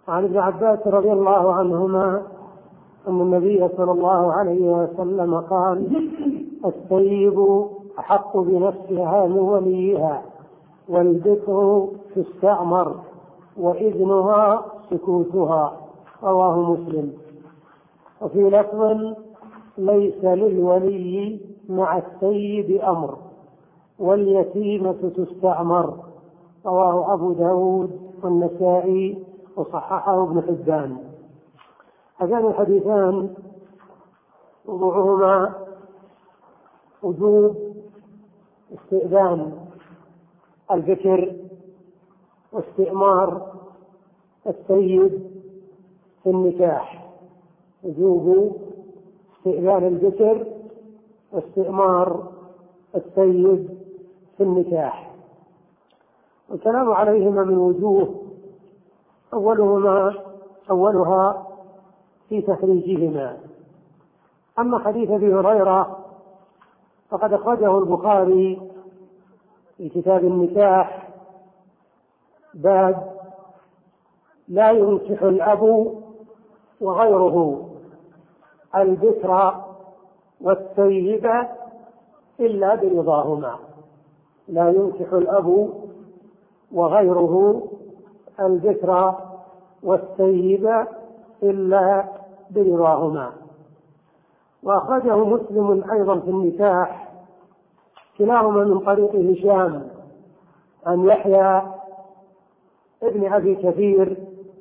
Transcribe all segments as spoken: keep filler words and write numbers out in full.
عن ابن عباس رضي الله عنهما أن النبي صلى الله عليه وسلم قال: الطيب أحق بنفسها من وليها، والبكر تستعمر، وإذنها سكوتها. رواه مسلم. وفي لفظ: ليس للولي مع السيد أمر، واليتيمة تستعمر. رواه أبو داود والنسائي وصححه ابن حبان. هذان الحديثان موضوعهما وجوب استئذان البكر واستئمار السيد في النكاح، وجوب استئذان البكر واستئمار السيد في النكاح. والكلام عليهما من وجوه، أولهما أولها في تخريجهما. أما حديث أبي هريرة فقد أخرجه البخاري في كتاب النكاح، باب: لا ينكح الأب وغيره البكر والثيب إلا برضاهما. لا ينكح الأب وغيره البكر والثيب إلا برضاهما. وأخرجه مسلم أيضا في النكاح، كلاهما من طريق هشام عن يحيى ابن أبي كثير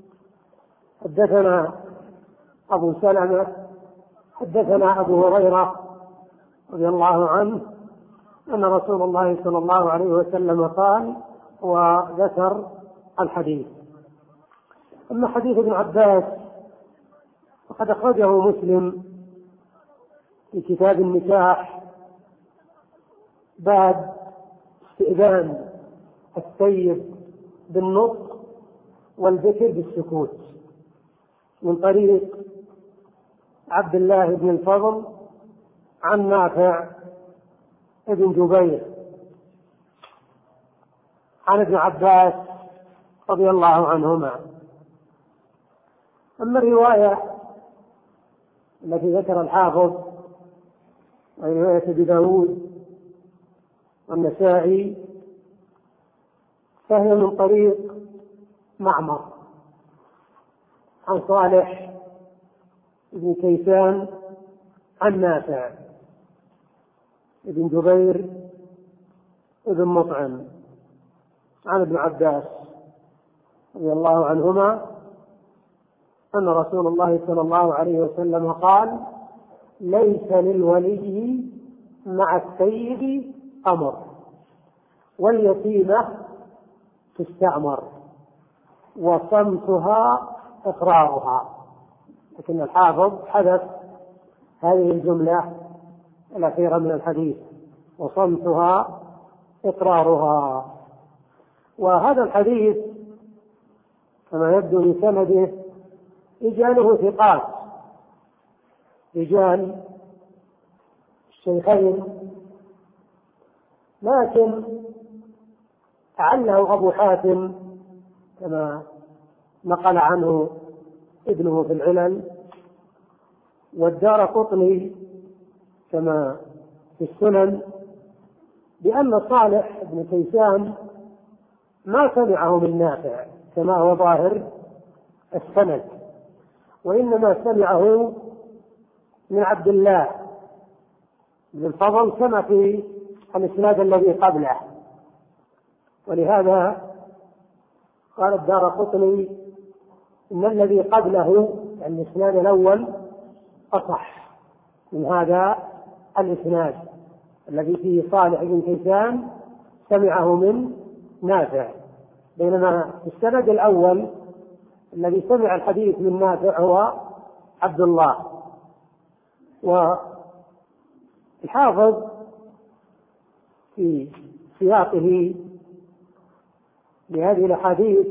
حدثنا أبو سلمة حدثنا أبو هريرة رضي الله عنه أن رسول الله صلى الله عليه وسلم قال، وذكر الحديث. أما حديث ابن عباس فقد أخرجه مسلم في كتاب النكاح، باب استئذان السيد بالنطق والبكر بالسكوت، من طريق عبد الله بن الفضل عن نافع ابن جبير عن ابن عباس رضي الله عنهما. أما الرواية التي ذكر الحافظ وهي رواية أبي داود والنسائي فهي من طريق معمر عن صالح بن كيسان عن نافع ابن جبير ابن مطعم عن ابن عباس رضي الله عنهما أن رسول الله صلى الله عليه وسلم قال: ليس للولي مع السيد أمر، واليتيمة تستعمر، وصمتها إقرارها. لكن الحافظ حذف هذه الجملة الأخيرة من الحديث: وصمتها إقرارها. وهذا الحديث كما يبدو من سنده رجاله ثقات، رجال الشيخين، لكن عله أبو حاتم كما نقل عنه ابنه في العلل، والدارقطني كما في السنن، بأن صالح بن كيسان ما سمعه من نافع كما هو ظاهر السند، وإنما سمعه من عبد الله بن الفضل كما في الإسناد الذي قبله. ولهذا قال الدارقطني إن الذي قبله يعني الإسناد الأول أصح من هذا الإسناد الذي فيه صالح بن كيسان سمعه من نافع، بينما في السند الأول الذي سمع الحديث من نافع هو عبد الله. والحافظ في سياقه لهذه الأحاديث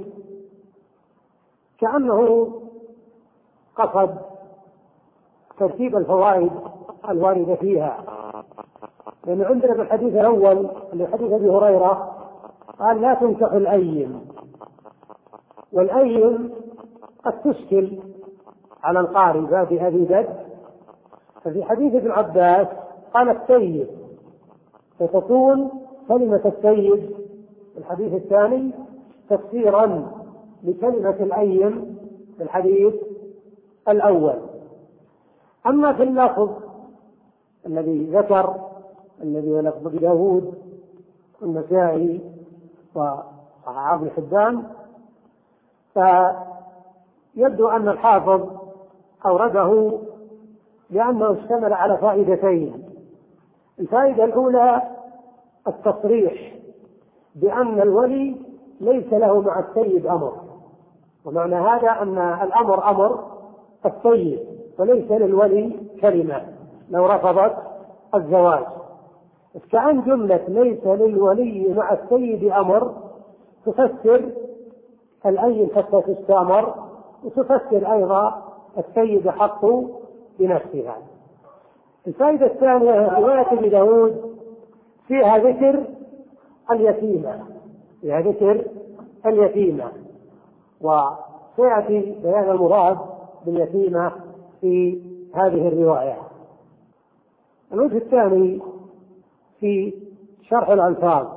كأنه قصد ترتيب الفوائد الواردة فيها، لأن عندنا في الحديث الأول اللي حديث أبي هريرة قال: لا تنكح الأيم، والأيم قد تشكل على القارئ بهذه بدء. ففي حديث ابن عباس قال السيد، فتكون كلمة السيد في الحديث الثاني تفسيرا لكلمة الأيم في الحديث الأول. أما في اللفظ الذي ذكر الذي هو لفظ داود والنسائي وصححه ابن حبان، فيبدو أن الحافظ أورده لأنه اشتمل على فائدتين. الفائدة الأولى التصريح بأن الولي ليس له مع السيد أمر، ومعنى هذا أن الأمر أمر السيد وليس للولي كلمة لو رفضت الزواج. كأن جملة ليس للولي مع السيد أمر تفسر الأيم حتى تستأمر، وتفسر أيضا السيد حق بنفسها. الفائدة الثانية رواية ابن داود فيها ذكر اليتيمة، فيها ذكر اليتيمة، وسيأتي بيان المراد باليتيمة في هذه الرواية. الوجه الثاني في شرح الألفاظ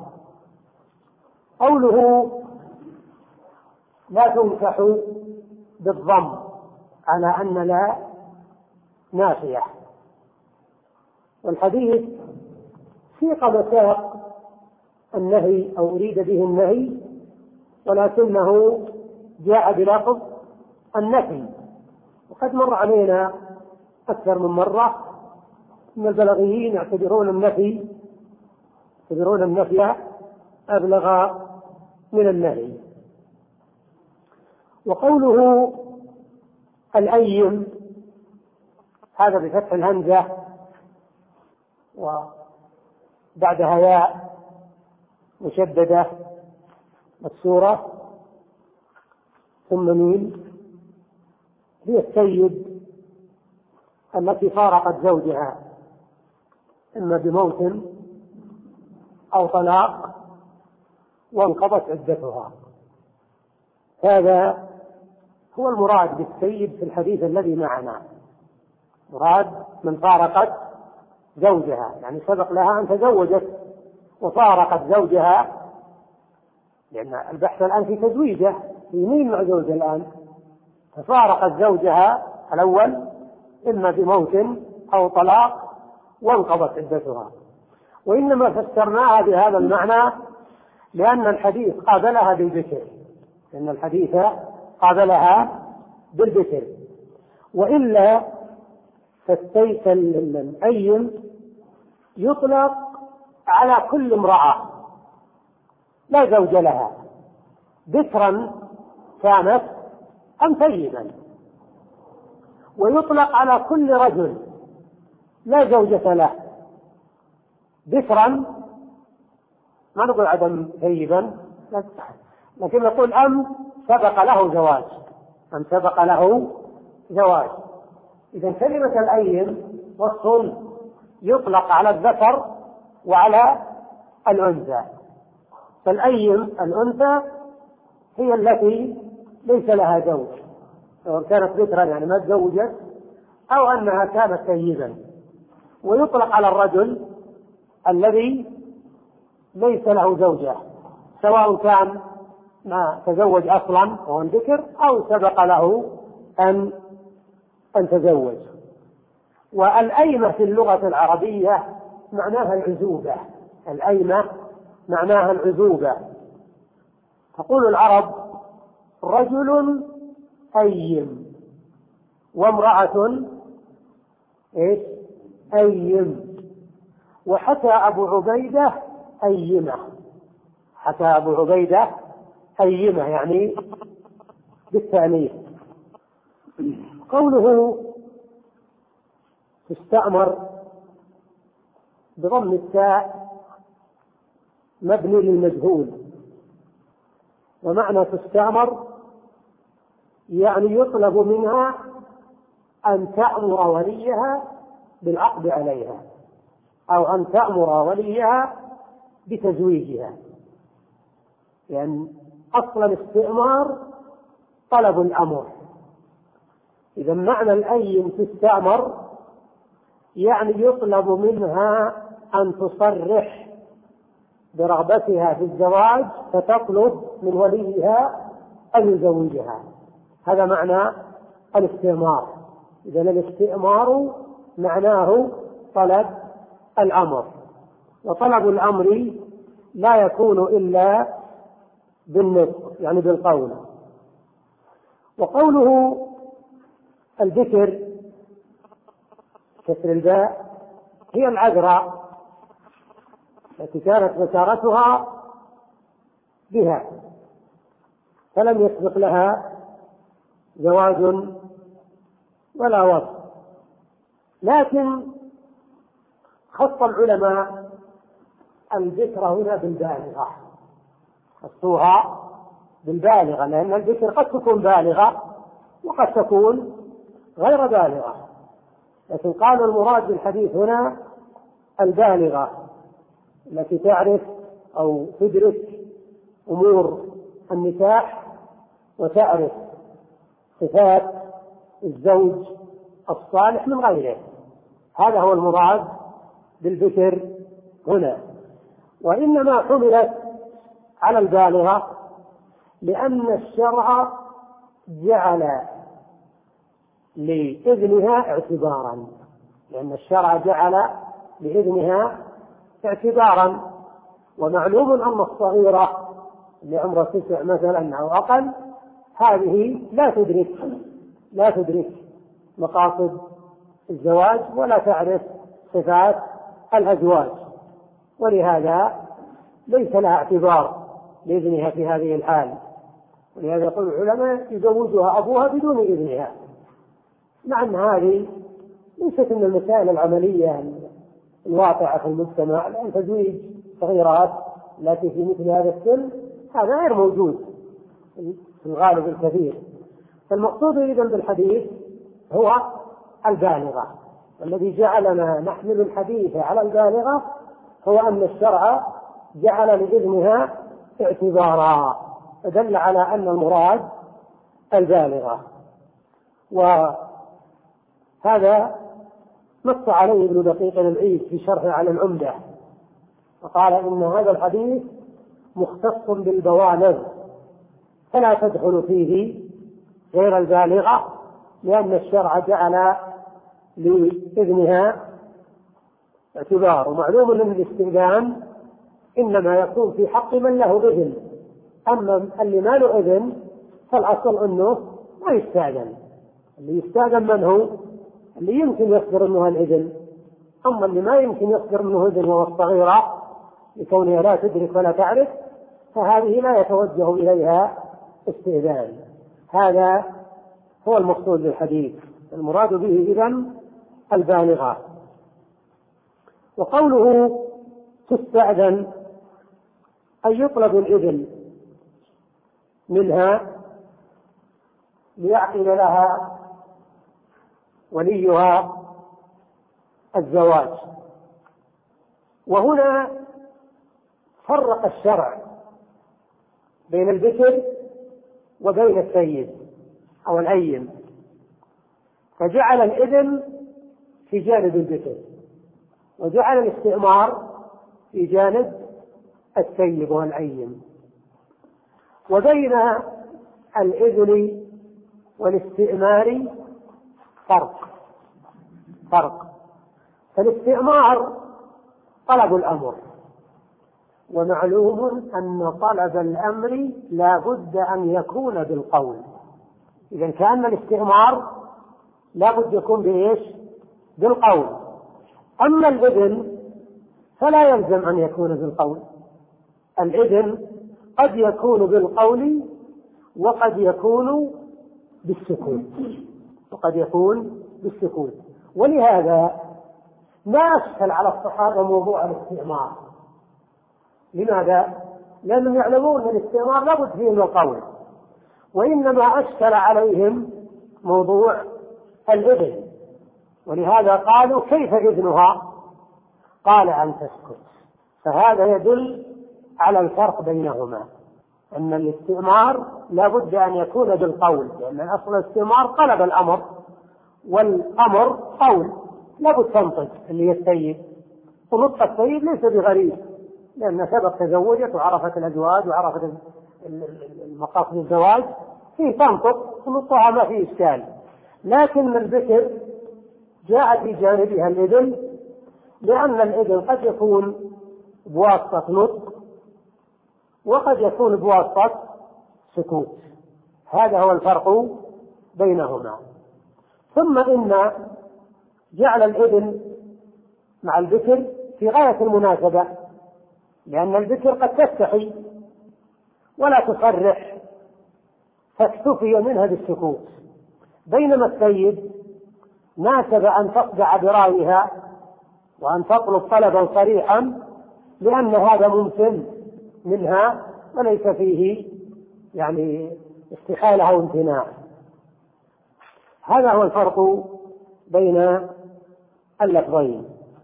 قوله لا تنكح بالضم على أن لا نافية، والحديث سيق مساق النهي أو أريد به النهي، ولكنه جاء بلفظ النفي. وقد مر علينا أكثر من مرة أن البلاغيين يعتبرون النفي يعتبرون النفي أبلغ من النهي. وقوله الأيم هذا بفتح الهمزة وبعدها ياء مشددة مكسورة ثم ميم، هي السيد التي فارقت زوجها إما بموت أو طلاق وانقضت عدتها. هذا هو المراد بالسيد في الحديث الذي معنا، مراد من فارقت زوجها، يعني سبق لها أن تزوجت وفارقت زوجها، لأن البحث الآن في تزويجه، في مين مع زوجها الآن، ففارقت زوجها الأول إما بموت أو طلاق وانقضت عدتها. وإنما فسرناها بهذا المعنى لأن الحديث قابلها بالذكر، لأن الحديث قابلها بالذكر، وإلا فالسيف الأيم يطلق على كل امرأة لا زوج لها، ذكرا كانت أم ثيبا، ويطلق على كل رجل لا زوجة له، ذكرا ما نقول عدم ثيبا، لكن نقول أم سبق له زواج، أم سبق له زواج. إذا كلمة الأيم وصف يطلق على الذكر وعلى الأنثى، فالأيم الأنثى هي التي ليس لها زوج، سواء كانت ذكرا يعني ما تزوجت أو أنها كانت ثيبا. ويطلق على الرجل الذي ليس له زوجة، سواء كان ما تزوج أصلا وهو ذكر أو سبق له أن أن تزوج. والأيمة في اللغة العربية معناها العزوبة، الأيمة معناها العزوبة. تقول العرب رجل أيم وامرأة إيش أيم، وحكى أبو عبيدة أيمة، حكى أبو عبيدة أيمة يعني بالتأنيث. قوله تستأمر بضم التاء مبني للمجهول، ومعنى تستأمر يعني يطلب منها أن تأمر وليها بالعقد عليها، أو أن تأمر وليها بتزويجها، يعني أصل الاستئمار طلب الأمر، إذا معنى الأيم تستأمر يعني يطلب منها أن تصرح برغبتها في الزواج، فتطلب من وليها أن يزوجها. هذا معنى الاستئمار. إذا الاستئمار معناه طلب الأمر، وطلب الأمر لا يكون إلا بالنطق يعني بالقول. وقوله البكر كسر الباء هي العذراء التي كانت بشارتها بها فلم يسبق لها زواج ولا وصف، لكن خص العلماء البكر هنا بالبالغة، خصوها بالبالغة، لأن البكر قد تكون بالغة وقد تكون غير بالغة، لكن قالوا المراد بالحديث هنا البالغة التي تعرف أو تدرك أمور النكاح وتعرف صفات الزوج الصالح من غيره. هذا هو المراد بالبكر هنا. وإنما حملت على البالغة لأن الشرع جعل لإذنها اعتبارا، لأن الشرع جعل لإذنها اعتبارا، ومعلوم أن الصغيرة لعمر تسع مثلا أو أقل هذه لا تدرك لا تدرك مقاصد الزواج ولا تعرف صفات الأزواج، ولهذا ليس لها اعتبار لإذنها في هذه الحال. ولهذا يقول العلماء يزوجها أبوها بدون إذنها، مع أن هذه ليست من المسائل العملية الواقعة في المجتمع، لأن تزويج صغيرات التي في مثل هذا السن هذا غير موجود في الغالب الكثير. فالمقصود إذن بالحديث هو البالغة، والذي جعلنا نحمل الحديث على البالغة هو أن الشرع جعل لإذنها اعتبارا، فدل على أن المراد البالغة. وهذا نص عليه ابن دقيق العيد في شرحه على العمدة، وقال إن هذا الحديث مختص بالبوالغ فلا تدخل فيه غير البالغة، لأن الشرع جعل لإذنها اعتبار. ومعلوم أن الاستئذان إنما يكون في حق من له إذن، أما اللي ما له إذن فالأصل أنه ما يستأذن. اللي يستأذن من هو؟ اللي يمكن يصدر منه الإذن، أما اللي ما يمكن يصدر منه إذن وهو الصغيرة لكونها لا تدرك ولا تعرف فهذه لا يتوجه إليها استئذان. هذا هو المقصود بالحديث، المراد به إذن البالغة. وقوله تستأذن أن يطلب الإذن منها ليعقد لها وليها الزواج. وهنا فرق الشرع بين البكر وبين السيد أو الأيم، فجعل الإذن في جانب البكر وجعل الاستئمار في جانب السيد والأيم. وبين الإذن والاستئمار فرق فرق فالاستئمار طلب الأمر، ومعلوم أن طلب الأمر لا بد أن يكون بالقول. إذا كان الاستئمار لا بد يكون بإيش؟ بالقول. أما الإذن فلا يلزم أن يكون بالقول، الإذن قد يكون بالقول وقد يكون بالسكوت وقد يكون بالسكوت ولهذا ما أشكل على الصحابة موضوع الاستئمار. لماذا؟ لأنهم يعلمون أن الاستئمار لا بد فيه من القول، وإنما أشكل عليهم موضوع الإذن، ولهذا قالوا كيف إذنها؟ قال أن تسكت. فهذا يدل على الفرق بينهما، أن الاستئمار لا بد أن يكون بالقول، لأن أصل الاستئمار طلب الأمر والأمر قول لابد تنطق اللي هي السيد، ونطق السيد ليس بغريب لأن سبق تزوجت وعرفت الأزواج وعرفت المقاصد الزواج، فيه تنطق ونطقها ما فيه إشكال. لكن البكر جاء في جانبها الإذن، لأن الإذن قد يكون بواسطة نطق وقد يكون بواسطة سكوت، هذا هو الفرق بينهما. ثم إن جعل الإذن مع البكر في غاية المناسبة، لأن البكر قد تستحي ولا تصرح فاكتفي منها بالسكوت، بينما السيد ناسب أن تصدع برأيها وأن تطلب طلبا صريحا، لأن هذا ممكن منها وليس فيه يعني استحالة أو امتناع. هذا هو الفرق بين اللفظين.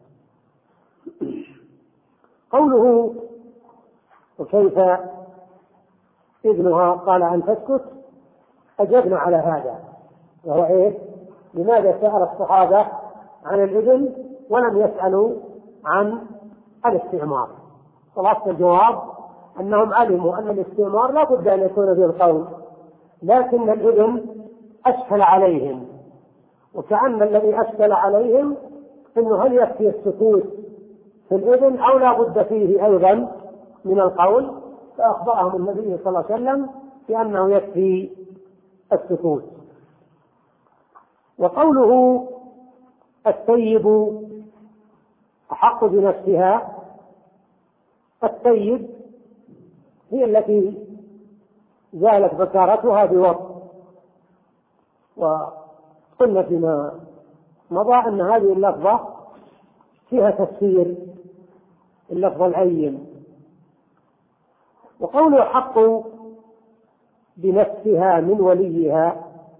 قوله وكيف إذنها قال أن تسكت، أجبنا على هذا، وهو إيه؟ لماذا سأل الصحابة عن الإذن ولم يسألوا عن الاستعمار؟ خلاصة الجواب أنهم علموا أن الاستعمار لا بد أن يكون بالقول، لكن الإذن أشكل عليهم، وكأن الذي أشكل عليهم أنه هل يكفي السكوت في الإذن أو لا بد فيه أيضا من القول، فأخبرهم النبي صلى الله عليه وسلم بأنه يكفي السكوت. وقوله الطيب أحق بنفسها، الطيب هي التي زالت بكارتها بوطء، وقلنا فيما مضى أن هذه اللفظة فيها تفسير اللفظ العين. وقوله حق بنفسها من وليها،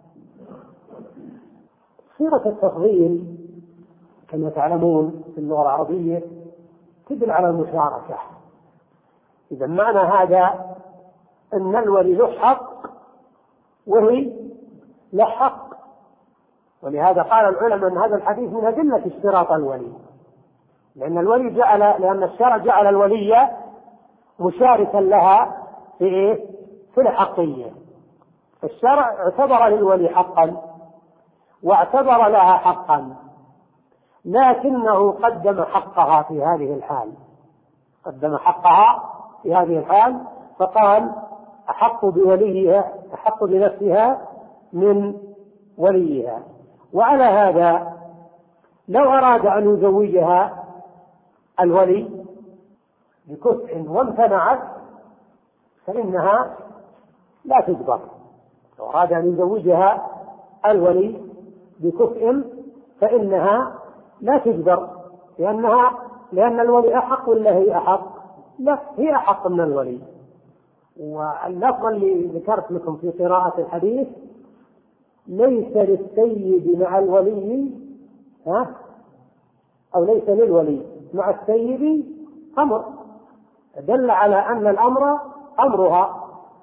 صيغة التفضيل كما تعلمون في اللغة العربية تدل على المشاركة. إذا معنى هذا أن الولي له حق وهي له حق، ولهذا قال العلماء أن هذا الحديث من أدلة اشتراط الولي، لأن الولي جعل لأن الشرع جعل الولي مشاركا لها في إيه؟ في الحقية. الشرع اعتبر للولي حقا واعتبر لها حقا، لكنه قدم حقها في هذه الحال، قدم حقها في هذه الحال فقال أحق بوليها أحق بنفسها من وليها. وعلى هذا لو أراد أن يزوجها الولي بكفء وامتنعت فإنها لا تجبر. لو أراد أن يزوجها الولي بكفء فإنها لا تجبر، لأنها لأن الولي أحق ولا هي أحق؟ لا، هي أحق من الولي. واللفظ اللي ذكرت لكم في قراءة الحديث ليس للسيد مع الولي ها أو ليس للولي مع السيد أمر، دل على أن الأمر أمرها.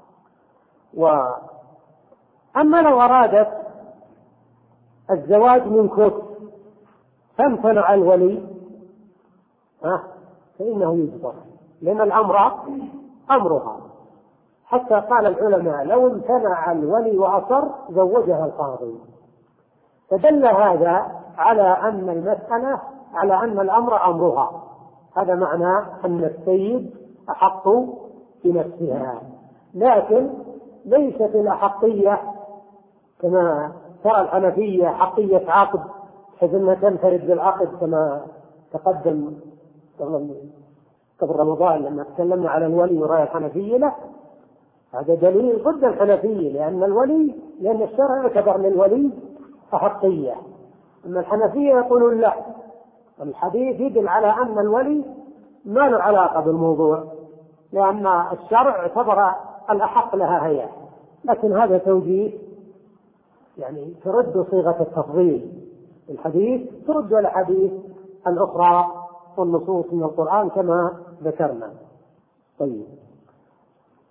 وأما لو أرادت الزواج من كفء فامتنع الولي ها فإنه يجبر، لأن الأمر أمرها. حتى قال العلماء لو امتنع الولي وأصر زوجها القاضي، فدل هذا على أن المسألة على أن الأمر أمرها. هذا معنى أن السيد أحق بنفسها، لكن ليست الأحقية كما ترى الحنفية حقية عقد بحيث أنها تنفرد بالعقد كما تقدم قبل رمضان لما تكلمنا على الولي وراء الحنفية. لا، هذا دليل ضد الحنفية، لأن الولي لأن الشرع يعتبر للولي أحقية، أما الحنفية يقولون لا، الحديث يدل على أن الولي ما له علاقة بالموضوع، لأن الشرع اعتبر الأحق لها هي. لكن هذا توجيه يعني ترد صيغة التفضيل الحديث ترد الحديث الأخرى والنصوص من القرآن كما ذكرنا. طيب،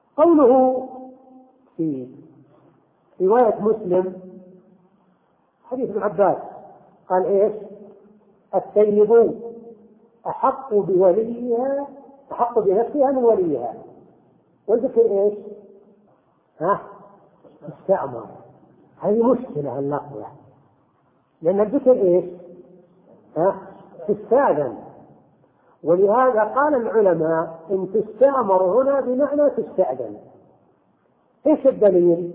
قوله في رواية مسلم حديث ابن عباس قال إيش؟ الثيب أحق بوليها أحق بنفسها من وليها. والذكر إيش؟ ها؟ استأمر. هذه مشكلة اللفظة، لأن الذكر إيش؟ ها؟ تستأذن. ولهذا قال العلماء إن تستأمر هنا بمعنى تستأذن. إيش الدليل؟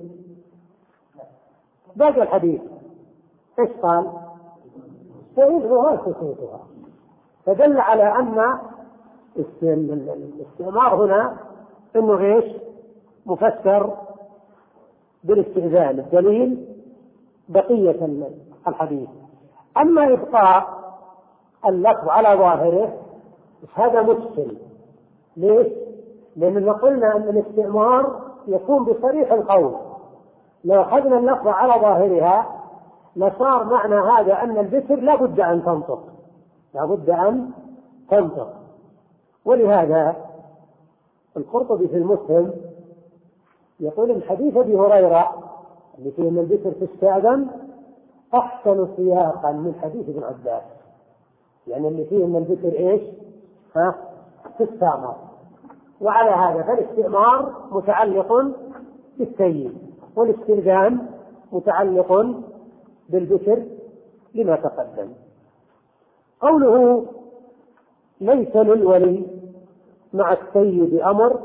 باقي الحديث إيش قال؟ وإذنها سكوتها. فدل على أن الاستئمار هنا إنه إيش؟ مفسر بالاستئذان. الدليل بقية الحديث. أما إبقاء اللفظ على ظاهره هذا مشكل. ليش؟ لأننا قلنا أن الاستئمار يكون بصريح القول. لو أخذنا اللفظ على ظاهرها لصار معنى هذا أن الذكر لا بد أن تنطق، لا بد أن تنطق. ولهذا القرطبي في المسلم يقول الحديث أبي هريرة اللي فيه من الذكر في السادم أحسن سياقا من حديث ابن عباس، يعني اللي فيه من الذكر إيش؟ ها؟ في السامر. وعلى هذا فالاستئمار متعلق بالسيد، والاستئذان متعلق بالذكر لما تقدم. قوله ليس للولي مع السيد أمر،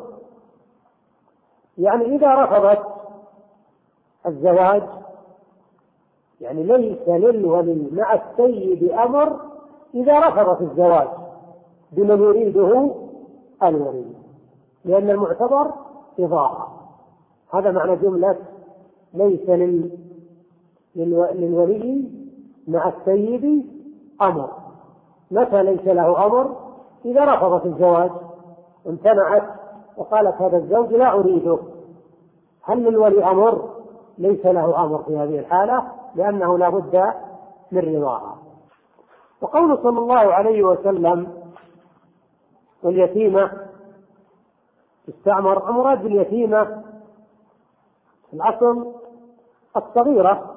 يعني إذا رفضت الزواج، يعني ليس للولي مع السيد أمر إذا رفضت الزواج بمن يريده الولي، لأن المعتبر إضاعة. هذا معنى جملة ليس لل... للو... للولي مع السيد أمر. متى ليس له أمر؟ إذا رفضت الزواج، امتنعت وقالت هذا الزوج لا أريده. هل للولي أمر؟ ليس له أمر في هذه الحالة، لأنه لا بد من رضاها. وقول صلى الله عليه وسلم واليتيمة تستعمر، المراد باليتيمة في الأصل الصغيرة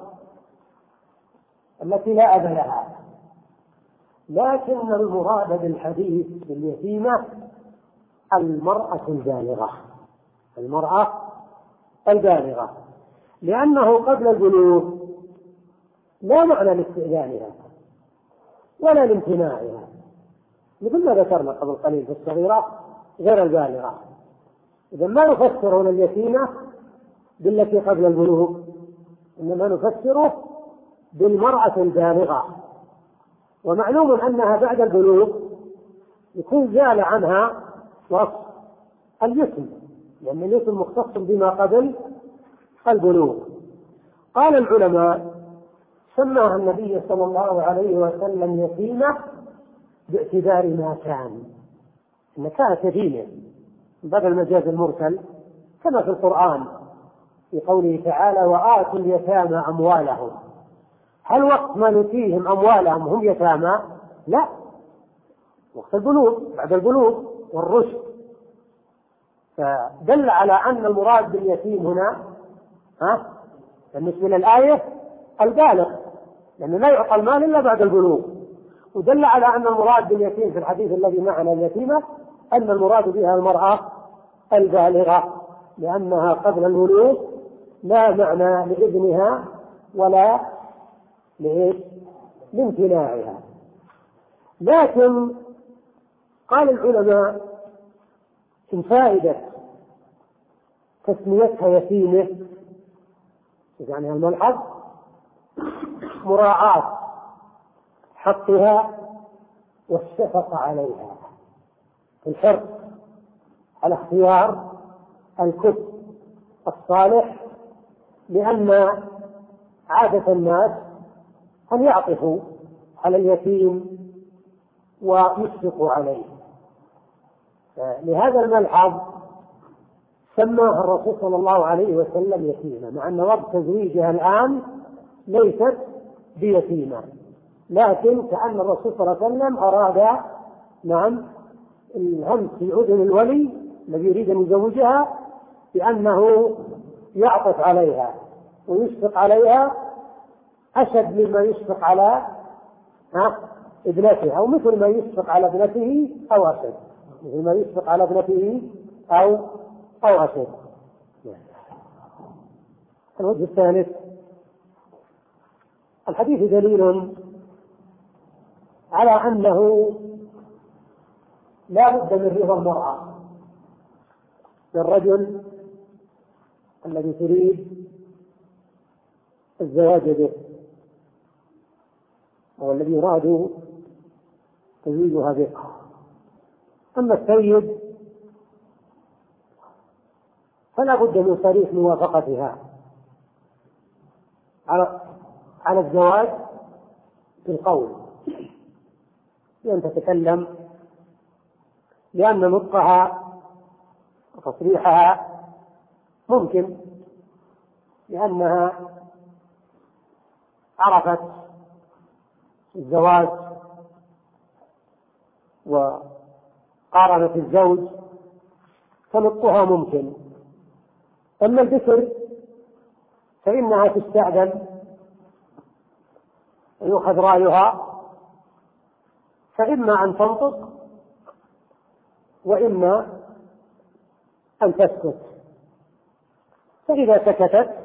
التي لا أب لها، لكن المراد بالحديث باليتيمة المرأة البالغة، المرأة البالغة، لأنه قبل البلوغ لا معنى لاستئذانها ولا لامتناعها، مثل ما ذكرنا قبل قليل في الصغيرة غير البالغة. إذا ما نفسر هنا اليتيمة بالتي قبل البلوغ، إنما نفسره بالمرأة البالغة. ومعلوم أنها بعد البلوغ يكون زال عنها وصف اليتم، لأن اليتم مختص بما قبل البلوغ. قال العلماء سماها النبي صلى الله عليه وسلم يتيمة باعتبار ما كان، إن كانت يتيمة من باب المجاز المرسل، كما في القرآن في قوله تعالى وآتوا اليتامى أموالهم. هل وقت ما نتيهم أموالهم هم يتامى؟ لا، وقت البلوغ، بعد البلوغ والرشد. فدل على أن المراد باليتيم هنا ها بالنسبة للآية البالغ، لأنه لا يعطى المال إلا بعد البلوغ. ودل على أن المراد باليتيم في الحديث الذي معنا اليتيمة أن المراد بها المرأة البالغة، لأنها قبل البلوغ لا معنى لإذنها ولا لامتناعها. لكن قال العلماء إن فائدة تسميتها يتيمة يعني الملحظ مراعاة حقها والشفقة عليها، الحرص على اختيار الكفء الصالح، لأن عادة الناس أن يعطفوا على اليتيم ويشفقوا عليه. لهذا الملحظ سماها الرسول صلى الله عليه وسلم يتيمة، مع أن وقت تزويجها الآن ليست بيتيمة، لكن كأن الرسول صلى الله عليه وسلم أراد نعم الهمس في أذن الولي الذي يريد أن يزوجها بأنه يعطف عليها ويشفق عليها أشد مما يشفق على ابنته، أو مثل ما يشفق على ابنته أو أشد، مثل ما يشفق على ابنته أو أو أشد. الوجه الثالث: الحديث دليل على أنه لا بد من رضا المرأة للرجل الذي تريد الزواج به، أو الذي يراد تزويجها به. أما السيد فلا بد من صريح موافقتها على على الزواج بالقول، بأن تتكلم، لأن نطقها وتصريحها ممكن، لأنها عرفت الزواج وقارنت الزوج، فنطقها ممكن. أما الذكر فإنها تستأذن ويؤخذ رأيها، فإما أن تنطق وإما أن تسكت. فإذا سكتت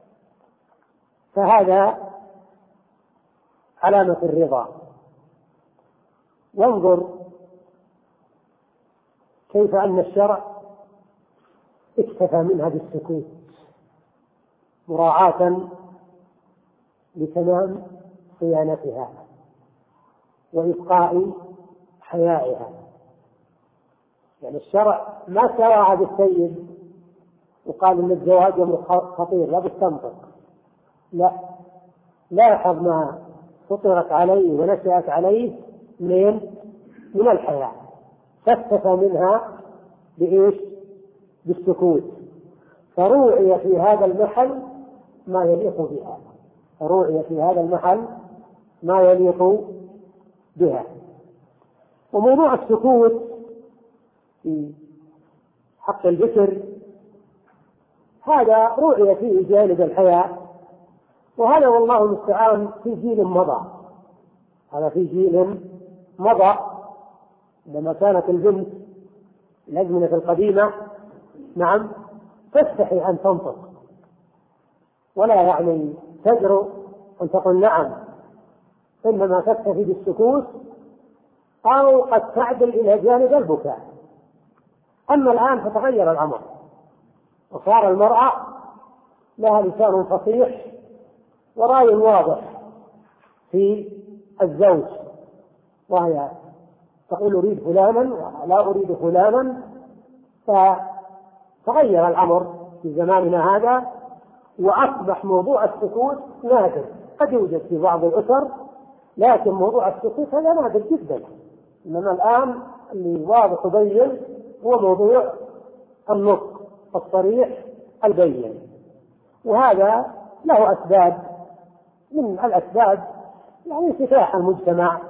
فهذا علامة الرضا. وانظر كيف أن الشرع اكتفى منها بالسكوت مراعاة لتمام صيانتها وإبقاء حيائها. يعني الشرع ما سواها بالسيد وقال إن الزواج أمر خطير لا تنطق، لا، لاحظ ما فطرت عليه ونشأت عليه من من الحياة، فاكتفى منها بإيش؟ بالسكوت. فروعي في هذا المحل ما يليق بها، روعي في هذا المحل ما يليق بها. وموضوع السكوت في حق الذكر هذا روعي فيه جانب الحياة، وهذا والله المستعان في جيل مضى، هذا في جيل مضى لما كانت البنت الأزمنة القديمة نعم تستحي أن تنطق، ولا يعني تجرؤ أن تقول نعم، إنما تكتفي بالسكوت أو قد تعدل إلى جانب البكاء. أما الآن فتغير الأمر، وصار المرأة لها لسان فصيح ورأي واضح في الزوج، وهي تقول أريد فلانا ولا أريد فلانا. فتغير الأمر في زماننا هذا، وأصبح موضوع السكوت نادر. قد يوجد في بعض الأسر، لكن موضوع السكوت هذا نادر جدا. إنما الآن اللي واضح وبين هو موضوع النطق الصريح البين، وهذا له أسباب. من الأسباب يعني انفتاح المجتمع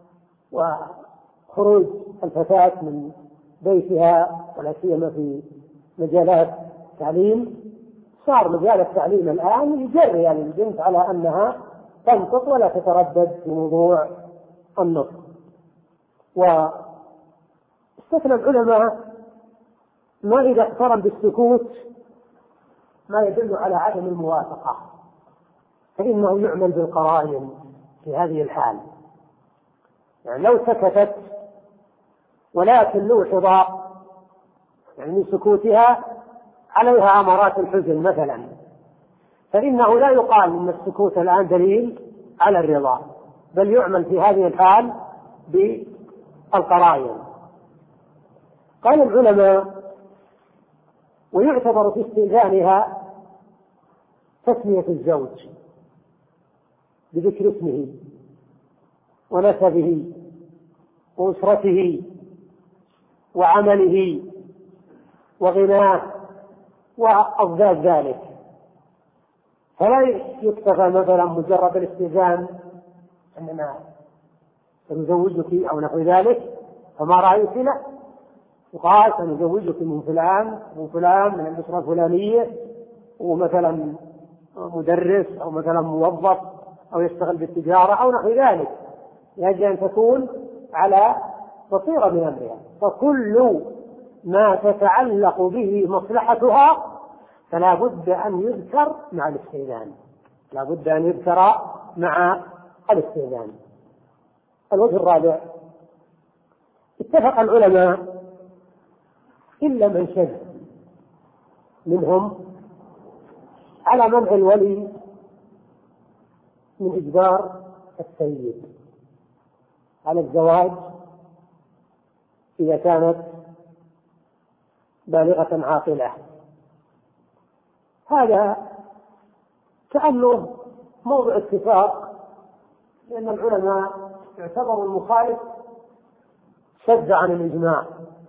وخروج الفتاة من بيتها، ولا سيما في مجالات التعليم. صار مجال التعليم الآن يجري يعني البنت على أنها تنطق ولا تتردد في موضوع النطق. واستثنى العلماء ما إذا اقترن بالسكوت ما يدل على عدم الموافقة، فإنه يعمل بالقرائن في هذه الحال. يعني لو سكتت ولكن لوحظ يعني من سكوتها عليها أمارات الحزن مثلا، فإنه لا يقال إن السكوت الآن دليل على الرضا، بل يعمل في هذه الحال بالقرائن. قال العلماء: ويعتبر في استئذانها تسمية الزوج بذكر اسمه ونسبه وأسرته وعمله وغناه وأضداد ذلك، فلا يكتفى مثلا مجرد الاستئذان أننا سنزوجك أو نحو ذلك فما رأيك، لا، يقال سنزوجك من فلان من فلان من الأسرة الفلانية، ومثلا مدرس أو مثلا موظف أو يشتغل بالتجارة أو نحو ذلك، يجب أن تكون على بصيرة من أمرها. فكل ما تتعلق به مصلحتها فلا بد أن يذكر مع الاستئذان، لا بد أن يذكر مع الاستئذان. الوجه الرابع: اتفق العلماء إلا من شذ منهم على منع الولي من إجبار السيد على الزواج إذا كانت بالغة عاقلة. هذا كأنه موضع اتفاق، لأن العلماء يعتبر المخالف شذ عن الإجماع،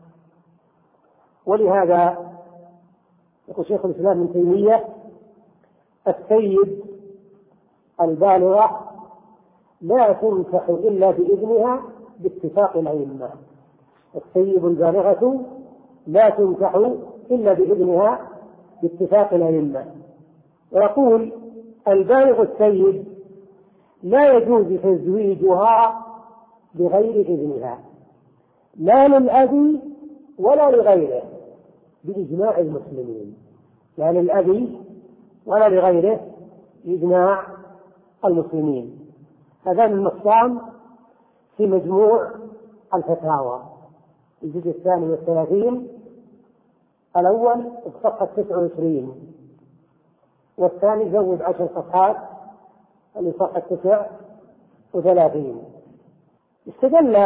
ولهذا يقول شيخ الإسلام ابن تيمية: السيد البالغة لا تنكح إلا بإذنها باتفاق الأئمة. السيد البالغة لا تنكح إلا بإذنها باتفاق الأئمة. ويقول: البالغ السيد لا يجوز تزويجها بغير إذنها، لا للأب ولا لغيره بإجماع المسلمين، لا للأب ولا لغيره بإجماع المسلمين. هذان النصان في مجموع الفتاوى الجزء الثاني والثلاثين، الأول الصفحة تسعة وعشرين، والثاني زود عشر صفحات اللي صفحة تسع وثلاثين. استدل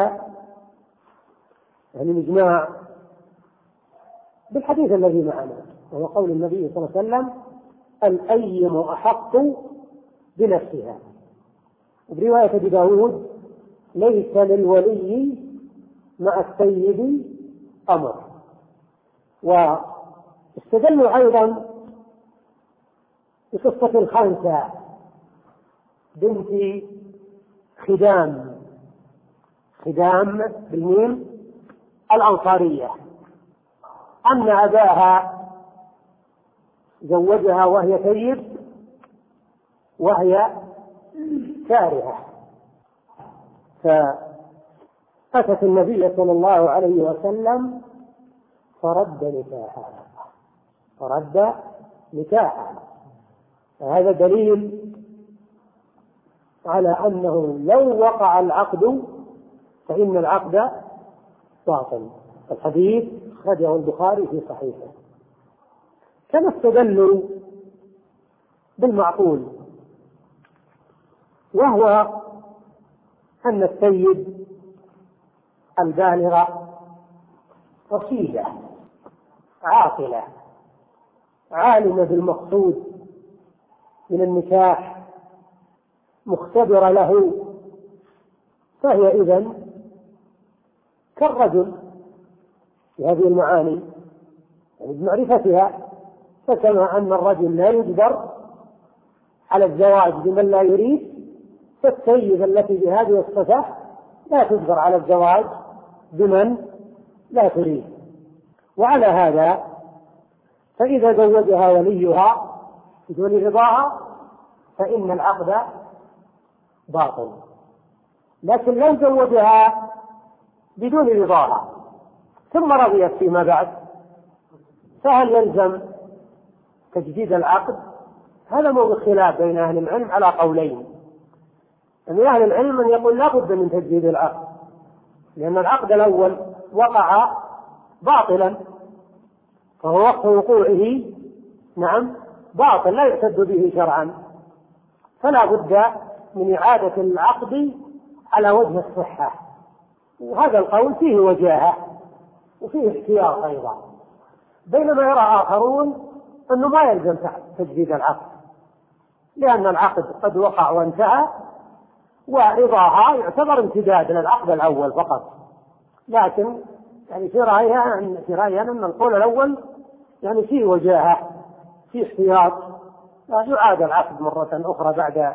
أهل الإجماع بالحديث الذي معنا، وهو قول النبي صلى الله عليه وسلم: الأيم أحق بنفسها. وبرواية أبي داود: ليس للولي مع السيد أمر. واستدلوا أيضا بقصة الخنسة بنت خدام خدام بالميم الأنصارية، أن أباها زوجها وهي ثيب وهي كارهة، فأتت النبي صلى الله عليه وسلم فرد نكاحها فرد نكاحها فهذا دليل على أنه لو وقع العقد فإن العقد باطل. الحديث خرجه البخاري في صحيحه. كما استدلوا بالمعقول، وهو أن السيد البالغة رشيدة عاقلة عالمة بالمقصود من النكاح مختبرة له، فهي إذن كالرجل في هذه المعاني، يعني بمعرفتها. فكما أن الرجل لا يجبر على الزواج بمن لا يريد، فالسيدة التي بهذه الصفة لا تجبر على الزواج بمن لا تريد. وعلى هذا فإذا زوجها وليها بدون رضاها فإن العقد باطل. لكن لو زوجها بدون رضاها ثم رضيت فيما بعد، فهل يلزم تجديد العقد؟ هذا موضوع خلاف بين أهل العلم على قولين. من أهل العلم من يقول لا بد من تجديد العقد، لأن العقد الأول وقع باطلا، فهو وقت وقوعه نعم باطل لا يعتد به شرعا، فلا بد من إعادة العقد على وجه الصحة. وهذا القول فيه وجاهة وفيه احتياط أيضا، بينما يرى آخرون أنه ما يلزم تجديد العقد، لأن العقد قد وقع وانتهى، ورضاها يعتبر امتداد للعقد الأول فقط. لكن يعني في رأيها في رأيها أن القول الأول يعني فيه وجاهة فيه احتياط، يعاد العقد مرة أخرى بعد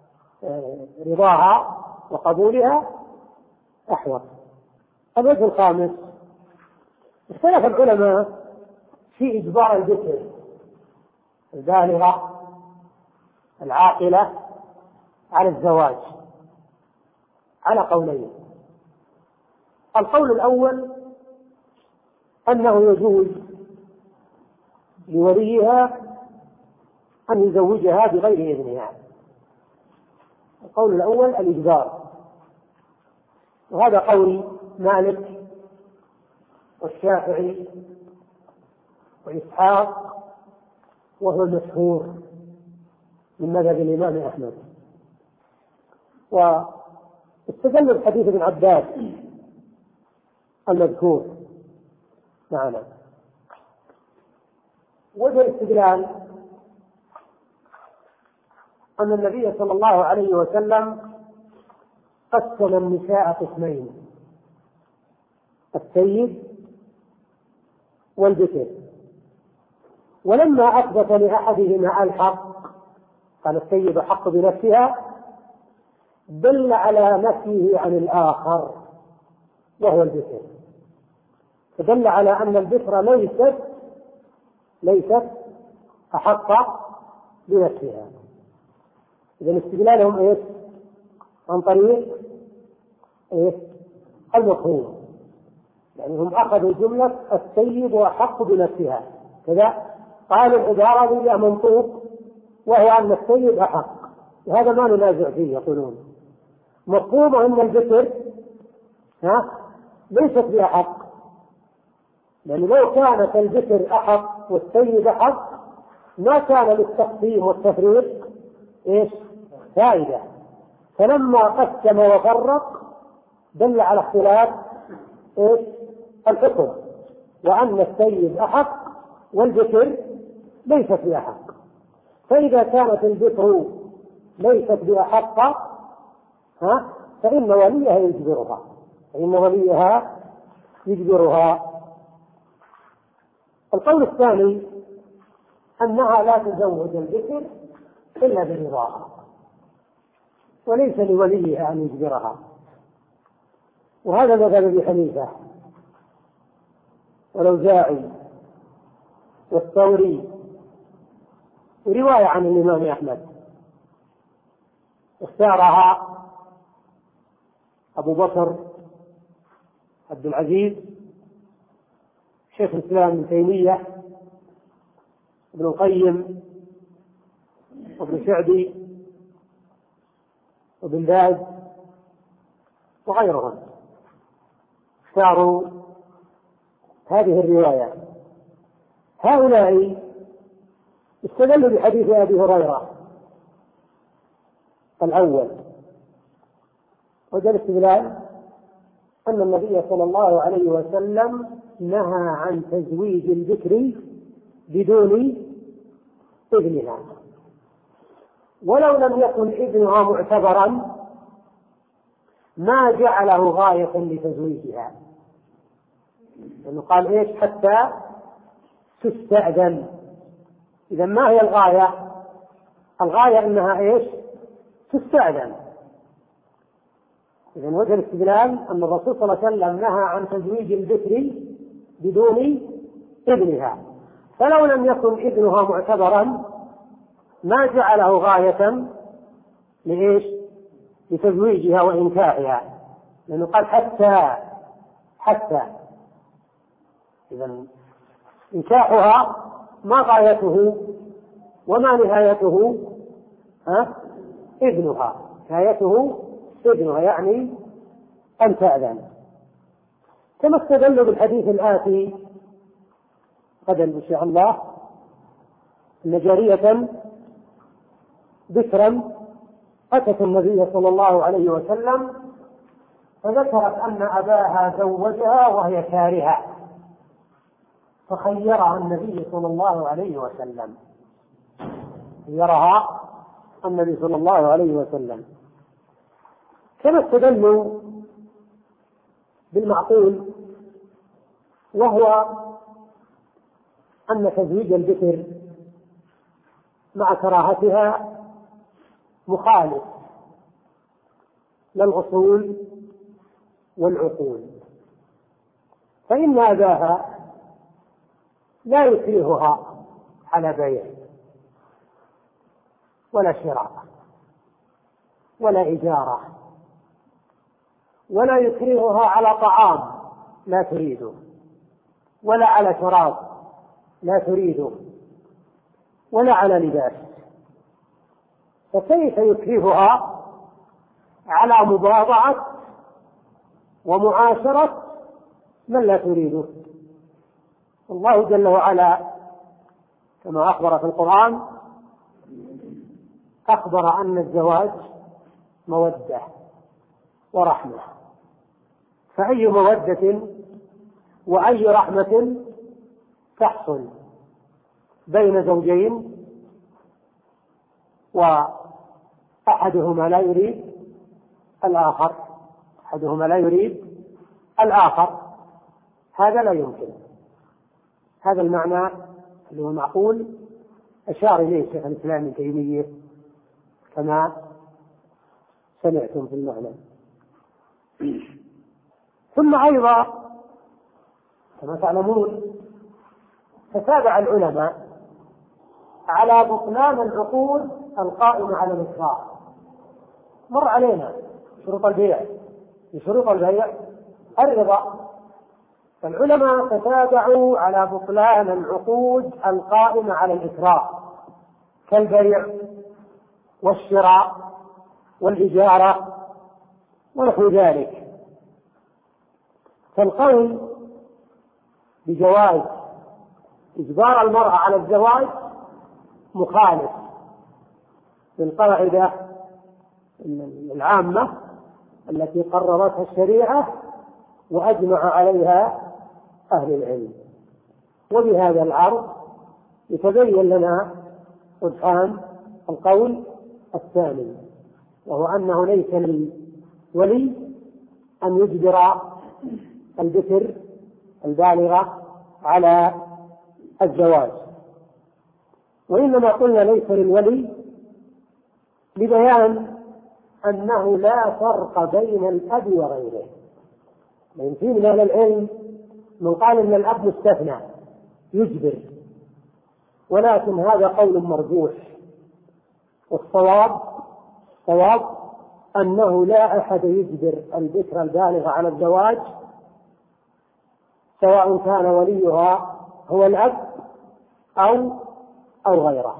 رضاها وقبولها أحوط. الوجه الخامس: اختلف العلماء في إجبار البكر البالغة العاقلة على الزواج على قولين. القول الأول أنه يجوز لوليها أن يزوجها بغير إذنها. القول الأول الإجبار، وهذا قول مالك والشافعي وإسحاق، وهو المشهور من مذهب الإمام أحمد. واستدل بحديث ابن عباس المذكور معنا. وجه الاستدلال أن النبي صلى الله عليه وسلم قسم النساء قسمين: السيد والبكر، ولما أثبت لأحدهما الحق قال السيد حق بنفسها، دل على نفيه عن الآخر وهو البكر، فدل على أن البكر ليست ليست أحق بنفسها. إذن استدلالهم إيش؟ عن طريق إيش؟ المفهوم، يعني هم أخذوا جملة السيد وأحق بنفسها كذا، قالوا العبارة بها منطوق وهو أن السيد أحق، وهذا ما ننازع فيه. يقولون مفهوم أن البكر ها ليست بأحق، لأن لو كانت البكر أحق والسيد أحق ما كان للتقسيم والتفريق إيش؟ فائدة. فلما قسم وفرق دل على اختلاف إيش؟ الحكم، وأن السيد أحق والبكر ليست بأحق. فإذا كانت البكر ليست بأحق ها فإن وليها يجبرها فإن وليها يجبرها. القول الثاني أنها لا تزوج البكر إلا برضاها، وليس لوليها أن يجبرها، وهذا مذهب أبي حنيفة والأوزاعي والثوري، ورواية عن الإمام أحمد اختارها أبو بكر عبد العزيز شيخ الإسلام ابن تيمية ابن القيم وابن سعدي وابن باز وغيرهم، اختاروا هذه الرواية. هؤلاء استدلوا بحديث أبي هريرة الأول، وجه الاستدلال أن النبي صلى الله عليه وسلم نهى عن تزويج البكر بدون إذنها، ولو لم يكن إذنها معتبرا ما جعله غاية لتزويجها، لأنه قال إيش؟ حتى تستأذن. إذا ما هي الغاية؟ الغاية أنها إيش؟ تستأذن. إذا وجه الاستدلال أن الرسول صلى الله عليه وسلم نهى عن تزويج البكر بدون إذنها، فلو لم يكن إذنها معتبرا ما جعله غاية لإيش؟ لتزويجها وإنكاحها، لأنه قال حتى حتى إذا إنكاحها ما غايته وما نهايته؟ ها؟ إذنها، نهايته إذنها يعني أن تأذن. كما استدلوا بالحديث الآتي غدا إن شاء الله أن جارية بكرا أتت النبي صلى الله عليه وسلم فذكرت أن أباها زوجها وهي كارهة، فخيرها النبي صلى الله عليه وسلم خيرها النبي صلى الله عليه وسلم. كما استدلوا بالمعقول، وهو أن تزويج البكر مع كراهتها مخالف للأصول والعقول، فإن أباها لا يكرهها على بيع ولا شراء، ولا إجارة، ولا يكرهها على طعام لا تريده، ولا على شراب لا تريده، ولا على لباس. فكيف يكرهها على مباضعة ومعاشرة من لا تريده؟ الله جل وعلا كما أخبر في القرآن أخبر أن الزواج مودة ورحمة، فأي مودة وأي رحمة تحصل بين زوجين وأحدهما لا يريد الآخر أحدهما لا يريد الآخر هذا لا يمكن. هذا المعنى اللي هو معقول أشار إليه شيخ الإسلام ابن تيمية كما سمعتم في المعنى. ثم أيضا كما تعلمون تتابع العلماء على بطلان العقود القائمة على الإكراه. مر علينا شروط البيع، بشروط البيع الرضا، فالعلماء تتابعوا على بطلان العقود القائمة على الإكراه كالبيع والشراء والإجارة ونحو ذلك. فالقول بجواز إجبار المرأة على الزواج مخالف للقاعدة العامة التي قررتها الشريعة وأجمع عليها أهل العلم. وبهذا العرض يتبين لنا رجحان القول الثاني، وهو أنه ليس للولي أن يجبر البكر البالغة على الزواج، وإنما قلنا ليس للولي لبيان أنه لا فرق بين الأب وغيره. يمكن من أهل العلم من قال أن الأب مستثنى يجبر، ولكن هذا قول مرجوح، والصواب صواب أنه لا أحد يجبر البكر البالغة على الزواج سواء كان وليها هو الأب أو أو غيره،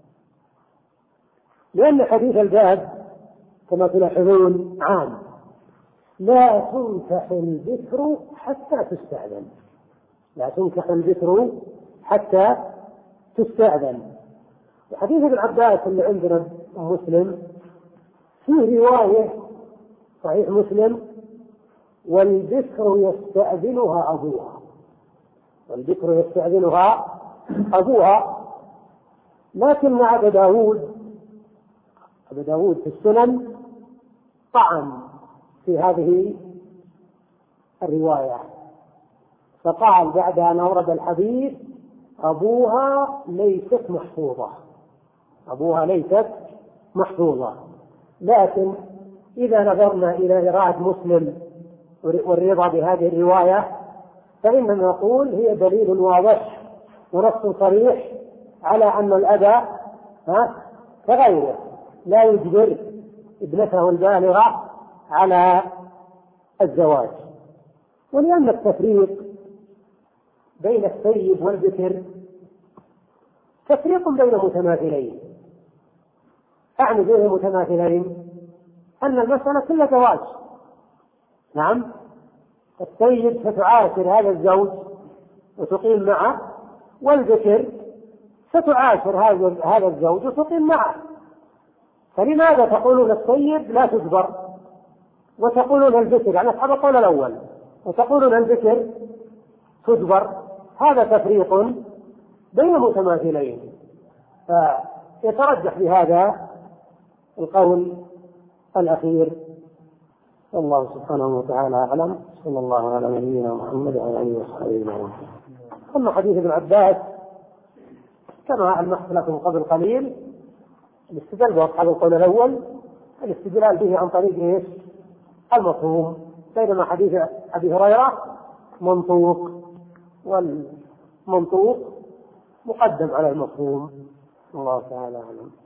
لأن حديث الباب كما تلاحظون عام: لا تنكح البكر حتى تستأذن. لا تنكح البكر حتى تستأذن. وحديث ابن عباس اللي عندنا مسلم فيه رواية صحيح مسلم: والبكر يستأذنها أبوها. والبكر يستأذنها أبوها. لكن أبا داود أبا داود في السنن طعن في هذه الرواية، فقال بعد أن أورد الحديث: أبوها ليست محفوظة. أبوها ليست محفوظة. لكن إذا نظرنا إلى إرادة مسلم والرضا بهذه الرواية فإننا نقول هي دليل واضح ونص صريح على أن الأب كغيره لا يجبر ابنته البالغة على الزواج. ولأن التفريق بين السيد والبكر تفريق بين متماثلين. أعني بين متماثلين أن المسألة كلها زواج. نعم، السيد ستعاشر هذا الزوج وتقيم معه، والبكر ستعاشر هذا الزوج وتقيم معه. فلماذا تقولون السيد لا تجبر وتقولون البكر، يعني أصحاب القول الأول، وتقولون البكر تجبر؟ هذا تفريق بين متماثلين. فيترجح بهذا القول الأخير. والله سبحانه وتعالى أعلم. صلى الله على نبينا محمد وعلى آله وصحبه أجمعين. أما حديث ابن عباس كما ألمحت لكم قبل قليل الاستدلال بأصحاب القول الأول الاستدلال به عن طريق إيش؟ المفهوم، بينما حديث أبي هريرة منطوق، والمنطوق مقدم على المفهوم. الله تعالى أعلم.